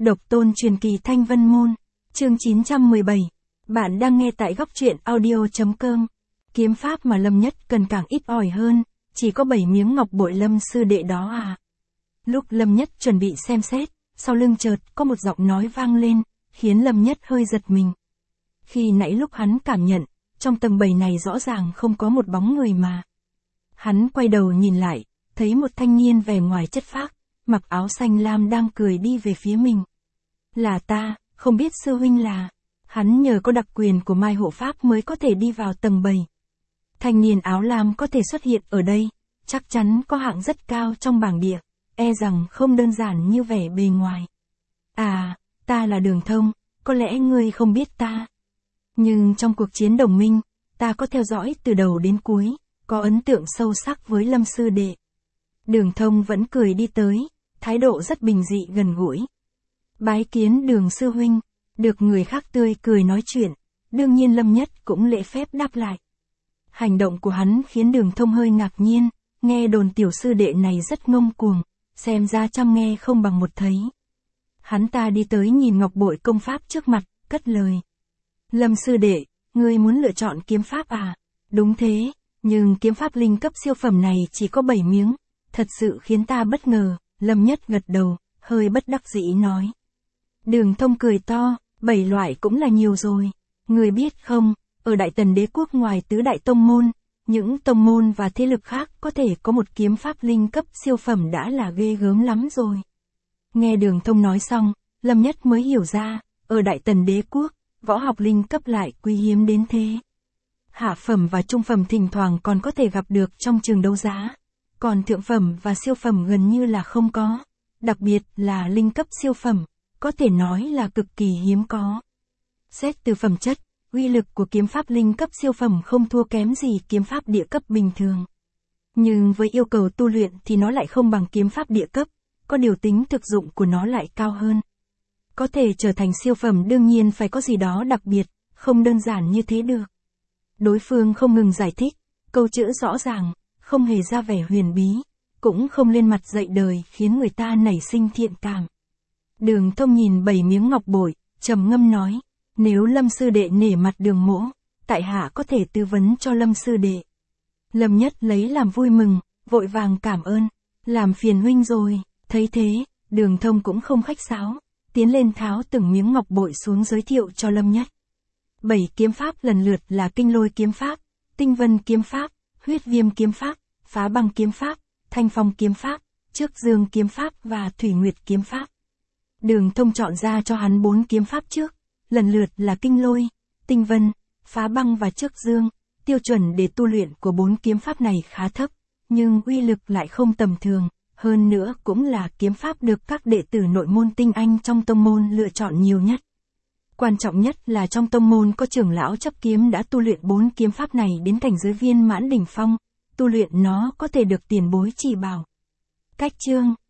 Độc tôn truyền kỳ Thanh Vân Môn, chương 917. Bạn đang nghe tại góc truyện audio.com. Kiếm pháp mà Lâm Nhất cần càng ít ỏi hơn, chỉ có 7 miếng ngọc bội Lâm sư đệ đó à. Lúc Lâm Nhất chuẩn bị xem xét, sau lưng chợt có một giọng nói vang lên, khiến Lâm Nhất hơi giật mình. Khi nãy lúc hắn cảm nhận, trong tầng 7 này rõ ràng không có một bóng người mà. Hắn quay đầu nhìn lại, thấy một thanh niên vẻ ngoài chất phác, mặc áo xanh lam đang cười đi về phía mình. Là ta, không biết sư huynh là. Hắn nhờ có đặc quyền của Mai Hộ Pháp mới có thể đi vào tầng 7. Thanh niên áo lam có thể xuất hiện ở đây, chắc chắn có hạng rất cao trong bảng địa, e rằng không đơn giản như vẻ bề ngoài. À, ta là Đường Thông, có lẽ ngươi không biết ta. Nhưng trong cuộc chiến đồng minh, ta có theo dõi từ đầu đến cuối, có ấn tượng sâu sắc với Lâm sư đệ. Đường Thông vẫn cười đi tới, thái độ rất bình dị gần gũi. Bái kiến Đường sư huynh, được người khác tươi cười nói chuyện, đương nhiên Lâm Nhất cũng lễ phép đáp lại. Hành động của hắn khiến Đường Thông hơi ngạc nhiên, nghe đồn tiểu sư đệ này rất ngông cuồng, xem ra trăm nghe không bằng một thấy. Hắn ta đi tới nhìn ngọc bội công pháp trước mặt, cất lời. Lâm sư đệ, ngươi muốn lựa chọn kiếm pháp à? Đúng thế, nhưng kiếm pháp linh cấp siêu phẩm này chỉ có 7 miếng, thật sự khiến ta bất ngờ. Lâm Nhất gật đầu, hơi bất đắc dĩ nói. Đường Thông cười to, 7 loại cũng là nhiều rồi. Người biết không, ở Đại Tần Đế quốc ngoài tứ đại tông môn, những tông môn và thế lực khác có thể có một kiếm pháp linh cấp siêu phẩm đã là ghê gớm lắm rồi. Nghe Đường Thông nói xong, Lâm Nhất mới hiểu ra, ở Đại Tần Đế quốc, võ học linh cấp lại quý hiếm đến thế. Hạ phẩm và trung phẩm thỉnh thoảng còn có thể gặp được trong trường đấu giá, còn thượng phẩm và siêu phẩm gần như là không có, đặc biệt là linh cấp siêu phẩm, có thể nói là cực kỳ hiếm có. Xét từ phẩm chất, uy lực của kiếm pháp linh cấp siêu phẩm không thua kém gì kiếm pháp địa cấp bình thường. Nhưng với yêu cầu tu luyện thì nó lại không bằng kiếm pháp địa cấp, có điều tính thực dụng của nó lại cao hơn. Có thể trở thành siêu phẩm đương nhiên phải có gì đó đặc biệt, không đơn giản như thế được. Đối phương không ngừng giải thích, câu chữ rõ ràng, không hề ra vẻ huyền bí, cũng không lên mặt dạy đời khiến người ta nảy sinh thiện cảm. Đường Thông nhìn 7 miếng ngọc bội, trầm ngâm nói, nếu Lâm sư đệ nể mặt Đường mỗ, tại hạ có thể tư vấn cho Lâm sư đệ. Lâm Nhất lấy làm vui mừng, vội vàng cảm ơn, làm phiền huynh rồi. Thấy thế, Đường Thông cũng không khách sáo, tiến lên tháo từng miếng ngọc bội xuống giới thiệu cho Lâm Nhất. 7 kiếm pháp lần lượt là Kinh Lôi kiếm pháp, Tinh Vân kiếm pháp, Huyết Viêm kiếm pháp, Phá Băng kiếm pháp, Thanh Phong kiếm pháp, Trước Dương kiếm pháp và Thủy Nguyệt kiếm pháp. Đường Thông chọn ra cho hắn 4 kiếm pháp trước, lần lượt là Kinh Lôi, Tinh Vân, Phá Băng và Trước Dương. Tiêu chuẩn để tu luyện của 4 kiếm pháp này khá thấp, nhưng uy lực lại không tầm thường, hơn nữa cũng là kiếm pháp được các đệ tử nội môn tinh anh trong tông môn lựa chọn nhiều nhất. Quan trọng nhất là trong tông môn có trưởng lão chấp kiếm đã tu luyện 4 kiếm pháp này đến cảnh giới viên mãn đỉnh phong, tu luyện nó có thể được tiền bối chỉ bảo. Cách chương